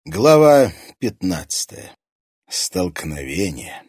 Глава 15. Столкновение.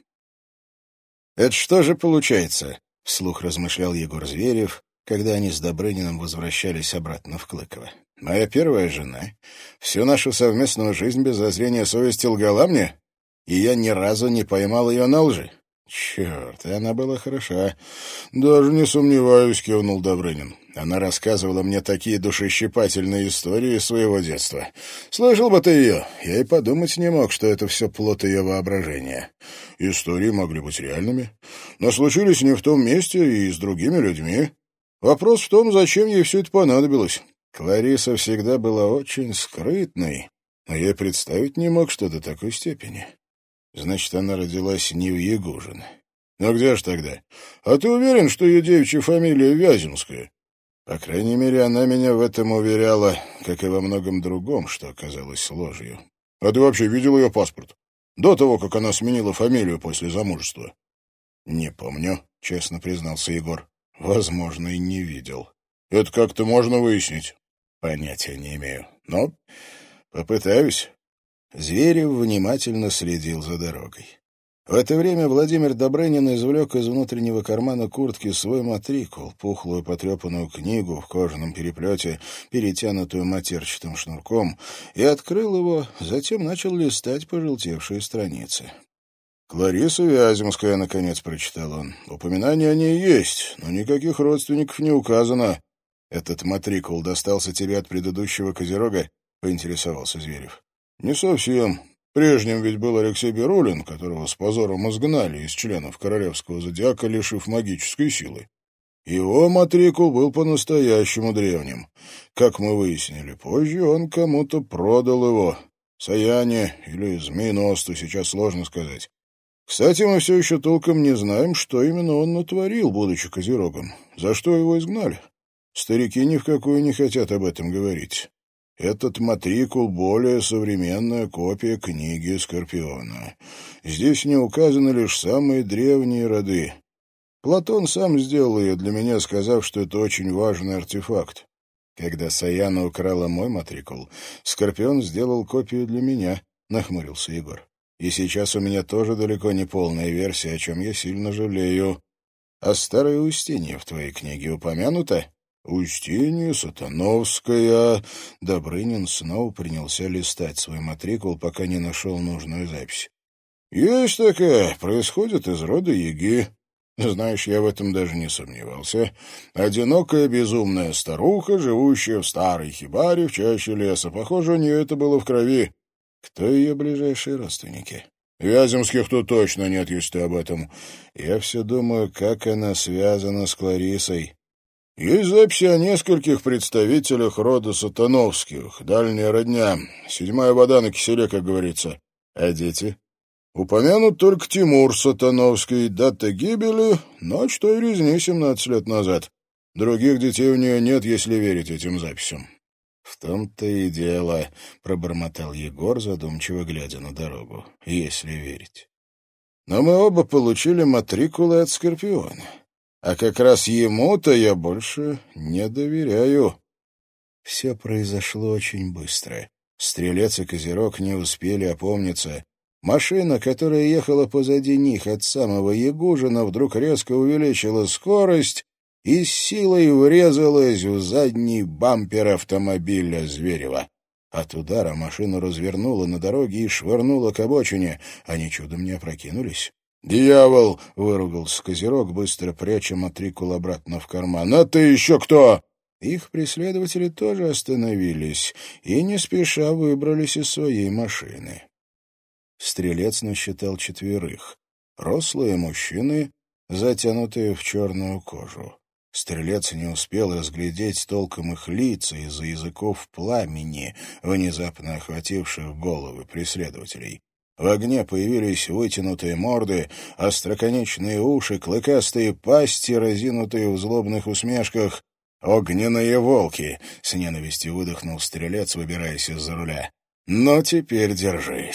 «Это что же получается?» — вслух размышлял Егор Зверев, когда они с Добрыниным возвращались обратно в Клыково. «Моя первая жена всю нашу совместную жизнь без зазрения совести лгала мне, и я ни разу не поймал ее на лжи. Черт, и она была хороша. Даже не сомневаюсь», — кивнул Добрынин. «Она рассказывала мне такие душещипательные истории из своего детства. Слышал бы ты ее, я и подумать не мог, что это все плод ее воображения. Истории могли быть реальными, но случились не в том месте и с другими людьми. Вопрос в том, зачем ей все это понадобилось. Клариса всегда была очень скрытной, но я представить не мог, что до такой степени. Значит, она родилась не в Ягужино. Но где ж тогда? А ты уверен, что ее девичья фамилия Вяземская? По крайней мере, она меня в этом уверяла, как и во многом другом, что оказалось ложью. А ты вообще видел ее паспорт? До того, как она сменила фамилию после замужества? Не помню, честно признался Егор. Возможно, и не видел. Это как-то можно выяснить? Понятия не имею. Но попытаюсь. Зверев внимательно следил за дорогой. В это время Владимир Добрынин извлек из внутреннего кармана куртки свой матрикул, пухлую потрепанную книгу в кожаном переплете, перетянутую матерчатым шнурком, и открыл его, затем начал листать пожелтевшие страницы. «Клариса Вяземская», — наконец прочитал он. «Упоминание о ней есть, но никаких родственников не указано. Этот матрикул достался тебе от предыдущего козерога?» — поинтересовался Зверев. «Не совсем. Прежним ведь был Алексей Берулин, которого с позором изгнали из членов королевского зодиака, лишив магической силы. Его матрикул был по-настоящему древним. Как мы выяснили позже, он кому-то продал его. Саяне или Змееносту, сейчас сложно сказать. Кстати, мы все еще толком не знаем, что именно он натворил, будучи козерогом. За что его изгнали? Старики ни в какую не хотят об этом говорить. Этот матрикул — более современная копия книги Скорпиона. Здесь не указаны лишь самые древние роды. Платон сам сделал ее для меня, сказав, что это очень важный артефакт. Когда Саяна украла мой матрикул, Скорпион сделал копию для меня, — нахмурился Егор. И сейчас у меня тоже далеко не полная версия, о чем я сильно жалею. А старая Устинья в твоей книге упомянута? Устинья, Сатановская. Добрынин снова принялся листать свой матрикул, пока не нашел нужную запись. Есть такая, происходит из рода Яги. Знаешь, я в этом даже не сомневался. Одинокая безумная старуха, живущая в старой хибаре в чаще леса. Похоже, у нее это было в крови. Кто ее ближайшие родственники? Вяземских тут точно нет, если ты об этом. Я все думаю, как она связана с Кларисой. Есть записи о нескольких представителях рода Сатановских, дальняя родня, седьмая вода на киселе, как говорится. А дети? Упомянут только Тимур Сатановский, дата гибели, ночь той резни 17 лет назад. Других детей у нее нет, если верить этим записям. В том-то и дело, пробормотал Егор, задумчиво глядя на дорогу, если верить. Но мы оба получили матрикулы от Скорпиона. А как раз ему-то я больше не доверяю. Все произошло очень быстро. Стрелец и Козерог не успели опомниться. Машина, которая ехала позади них от самого Ягужина, вдруг резко увеличила скорость и с силой врезалась в задний бампер автомобиля Зверева. От удара машину развернуло на дороге и швырнуло к обочине. Они чудом не опрокинулись. «Дьявол!» — выругался Козерог, быстро пряча матрикул обратно в карман. «А ты еще кто?» Их преследователи тоже остановились и не спеша выбрались из своей машины. Стрелец насчитал 4. Рослые мужчины, затянутые в черную кожу. Стрелец не успел разглядеть толком их лица из-за языков пламени, внезапно охвативших головы преследователей. В огне появились вытянутые морды, остроконечные уши, клыкастые пасти, разинутые в злобных усмешках. «Огненные волки!» — с ненавистью выдохнул стрелец, выбираясь из-за руля. «Ну, теперь держись!»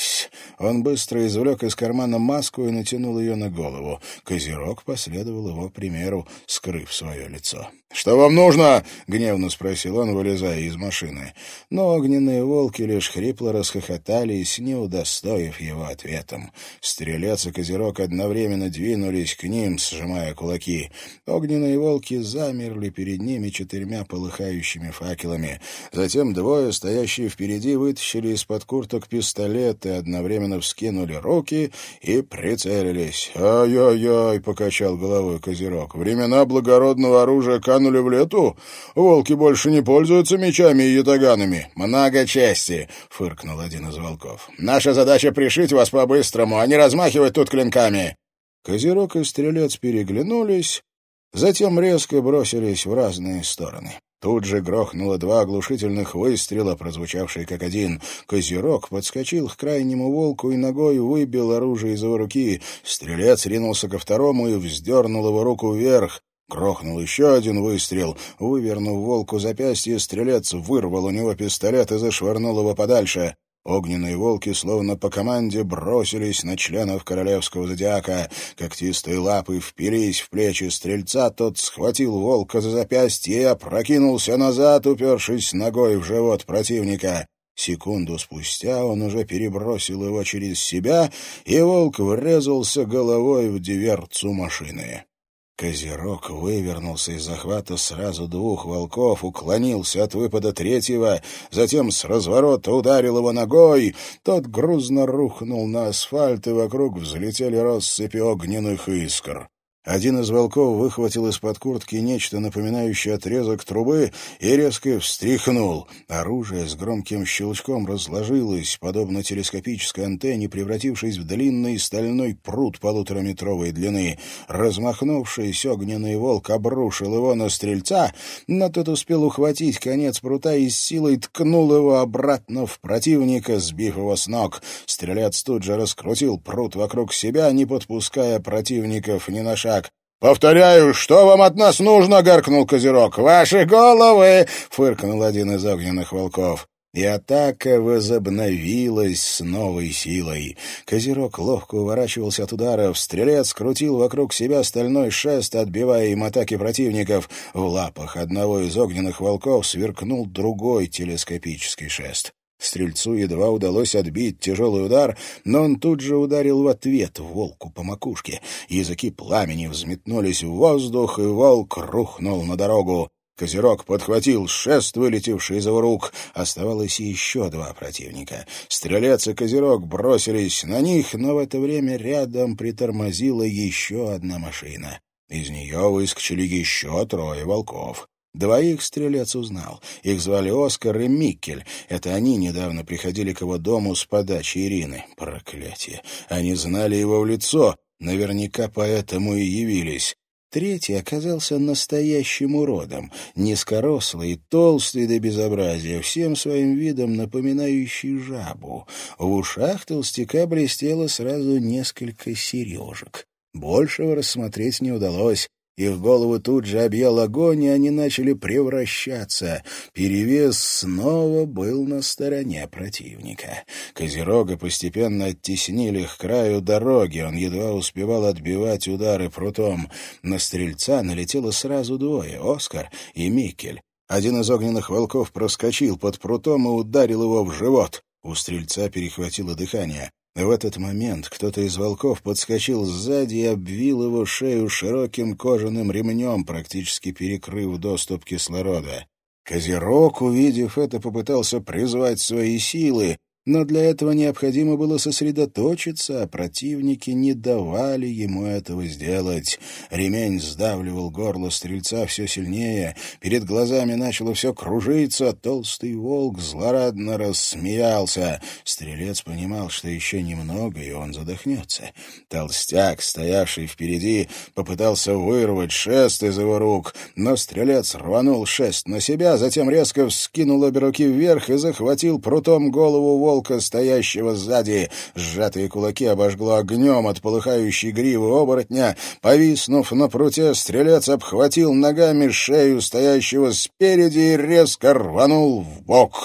Он быстро извлек из кармана маску и натянул ее на голову. Козерог последовал его примеру, скрыв свое лицо. «Что вам нужно?» — гневно спросил он, вылезая из машины. Но огненные волки лишь хрипло расхохотались, не удостоив его ответом. Стрелец и Козерог одновременно двинулись к ним, сжимая кулаки. Огненные волки замерли перед ними 4 полыхающими факелами. Затем двое, стоящие впереди, вытащили из-под курток пистолеты, одновременно вскинули руки и прицелились. «Ай-яй-яй!» — покачал головой Козерог. «Времена благородного оружия канули в лету? Волки больше не пользуются мечами и ятаганами». «Много чести!» — фыркнул один из волков. «Наша задача — пришить вас по-быстрому, а не размахивать тут клинками». Козерог и Стрелец переглянулись, затем резко бросились в разные стороны. Тут же грохнуло 2 оглушительных выстрела, прозвучавшие как один. Козерог подскочил к крайнему волку и ногой выбил оружие из его руки. Стрелец ринулся ко второму и вздернул его руку вверх. Грохнул еще один выстрел. Вывернув волку запястье, Стрелец вырвал у него пистолет и зашвырнул его подальше. Огненные волки, словно по команде, бросились на членов королевского зодиака. Когтистые лапы впились в плечи Стрельца, тот схватил волка за запястье и опрокинулся назад, упершись ногой в живот противника. Секунду спустя он уже перебросил его через себя, и волк врезался головой в дверцу машины. Козерог вывернулся из захвата сразу 2 волков, уклонился от выпада 3-го, затем с разворота ударил его ногой. Тот грузно рухнул на асфальт, и вокруг взлетели россыпи огненных искр. Один из волков выхватил из-под куртки нечто напоминающее отрезок трубы и резко встряхнул. Оружие с громким щелчком разложилось, подобно телескопической антенне, превратившись в длинный стальной прут 1,5-метровой длины. Размахнувшись, огненный волк обрушил его на Стрельца, но тот успел ухватить конец прута и с силой ткнул его обратно в противника, сбив его с ног. Стрелец тут же раскрутил прут вокруг себя, не подпуская противников ни на шаг. «Повторяю, что вам от нас нужно?» — гаркнул Козерог. «Ваши головы!» — фыркнул один из огненных волков. И атака возобновилась с новой силой. Козерог ловко уворачивался от ударов, Стрелец крутил вокруг себя стальной шест, отбивая им атаки противников. В лапах одного из огненных волков сверкнул другой телескопический шест. Стрельцу едва удалось отбить тяжелый удар, но он тут же ударил в ответ волку по макушке. Языки пламени взметнулись в воздух, и волк рухнул на дорогу. Козерог подхватил шест, вылетевший из его рук. Оставалось еще 2 противника. Стрелец и Козерог бросились на них, но в это время рядом притормозила еще одна машина. Из нее выскочили еще 3 волков. 2 Стрелец узнал. Их звали Оскар и Миккель. Это они недавно приходили к его дому с подачи Ирины. Проклятие! Они знали его в лицо. Наверняка поэтому и явились. 3-й оказался настоящим уродом. Низкорослый, толстый до безобразия, всем своим видом напоминающий жабу. В ушах толстяка блестело сразу несколько сережек. Большего рассмотреть не удалось. Их головы тут же объял огонь, и они начали превращаться. Перевес снова был на стороне противника. Козерога постепенно оттеснили к краю дороги. Он едва успевал отбивать удары прутом. На Стрельца налетело сразу 2 — Оскар и Миккель. Один из огненных волков проскочил под прутом и ударил его в живот. У Стрельца перехватило дыхание. В этот момент кто-то из волков подскочил сзади и обвил его шею широким кожаным ремнем, практически перекрыв доступ кислорода. Козерог, увидев это, попытался призвать свои силы, но для этого необходимо было сосредоточиться, а противники не давали ему этого сделать. Ремень сдавливал горло Стрельца все сильнее, перед глазами начало все кружиться, толстый волк злорадно рассмеялся. Стрелец понимал, что еще немного, и он задохнется. Толстяк, стоявший впереди, попытался вырвать шест из его рук, но Стрелец рванул шест на себя, затем резко вскинул обе руки вверх и захватил прутом голову волка, стоящего сзади. Сжатые кулаки обожгло огнем от полыхающей гривы оборотня. Повиснув на пруте, Стрелец обхватил ногами шею стоящего спереди и резко рванул в бок.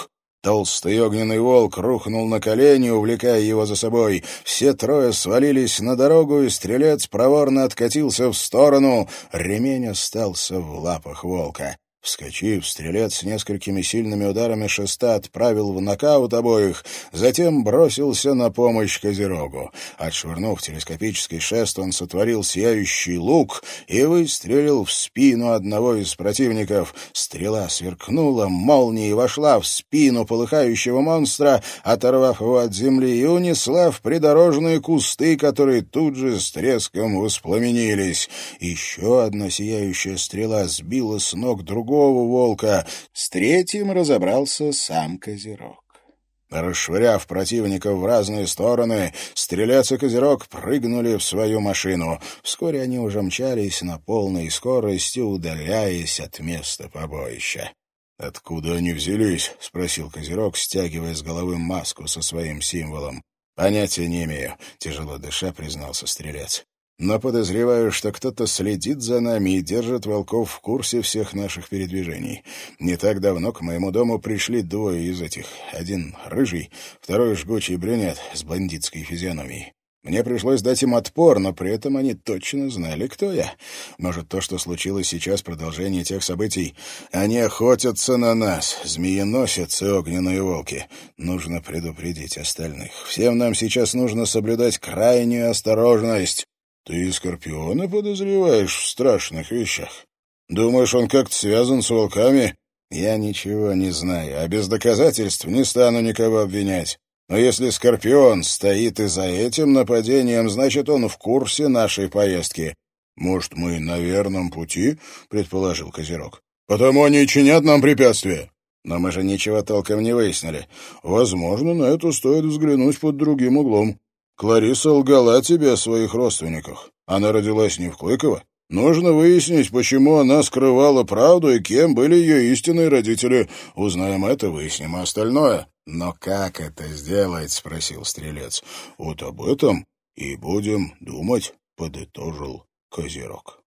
Толстый огненный волк рухнул на колени, увлекая его за собой. Все трое свалились на дорогу, и стрелец проворно откатился в сторону. Ремень остался в лапах волка. Вскочив, стрелец с несколькими сильными ударами шеста отправил в нокаут обоих, затем бросился на помощь Козерогу. Отшвырнув телескопический шест, он сотворил сияющий лук и выстрелил в спину одного из противников. Стрела сверкнула, молнией вошла в спину полыхающего монстра, оторвав его от земли, и унесла в придорожные кусты, которые тут же с треском воспламенились. Еще одна сияющая стрела сбила с ног другого волка. С третьим разобрался сам Козерог. Расшвыряв противников в разные стороны, стрелец и Козерог прыгнули в свою машину. Вскоре они уже мчались на полной скорости, удаляясь от места побоища. «Откуда они взялись?» — спросил Козерог, стягивая с головы маску со своим символом. «Понятия не имею», — тяжело дыша признался стрелец. «Но подозреваю, что кто-то следит за нами и держит волков в курсе всех наших передвижений. Не так давно к моему дому пришли двое из этих. Один рыжий, второй жгучий брюнет с бандитской физиономией. Мне пришлось дать им отпор, но при этом они точно знали, кто я. Может, то, что случилось сейчас, продолжение тех событий. Они охотятся на нас, змееносец и огненные волки. Нужно предупредить остальных. Всем нам сейчас нужно соблюдать крайнюю осторожность». «Ты Скорпиона подозреваешь в страшных вещах? Думаешь, он как-то связан с волками?» «Я ничего не знаю, а без доказательств не стану никого обвинять. Но если Скорпион стоит и за этим нападением, значит, он в курсе нашей поездки». «Может, мы на верном пути?» — предположил Козерог. «Потому они чинят нам препятствия». «Но мы же ничего толком не выяснили». «Возможно, на это стоит взглянуть под другим углом. Клариса лгала тебе о своих родственниках. Она родилась не в Клыково. Нужно выяснить, почему она скрывала правду и кем были ее истинные родители. Узнаем это, выясним остальное». «Но как это сделать?» — спросил стрелец. «Вот об этом и будем думать», — подытожил Козерог.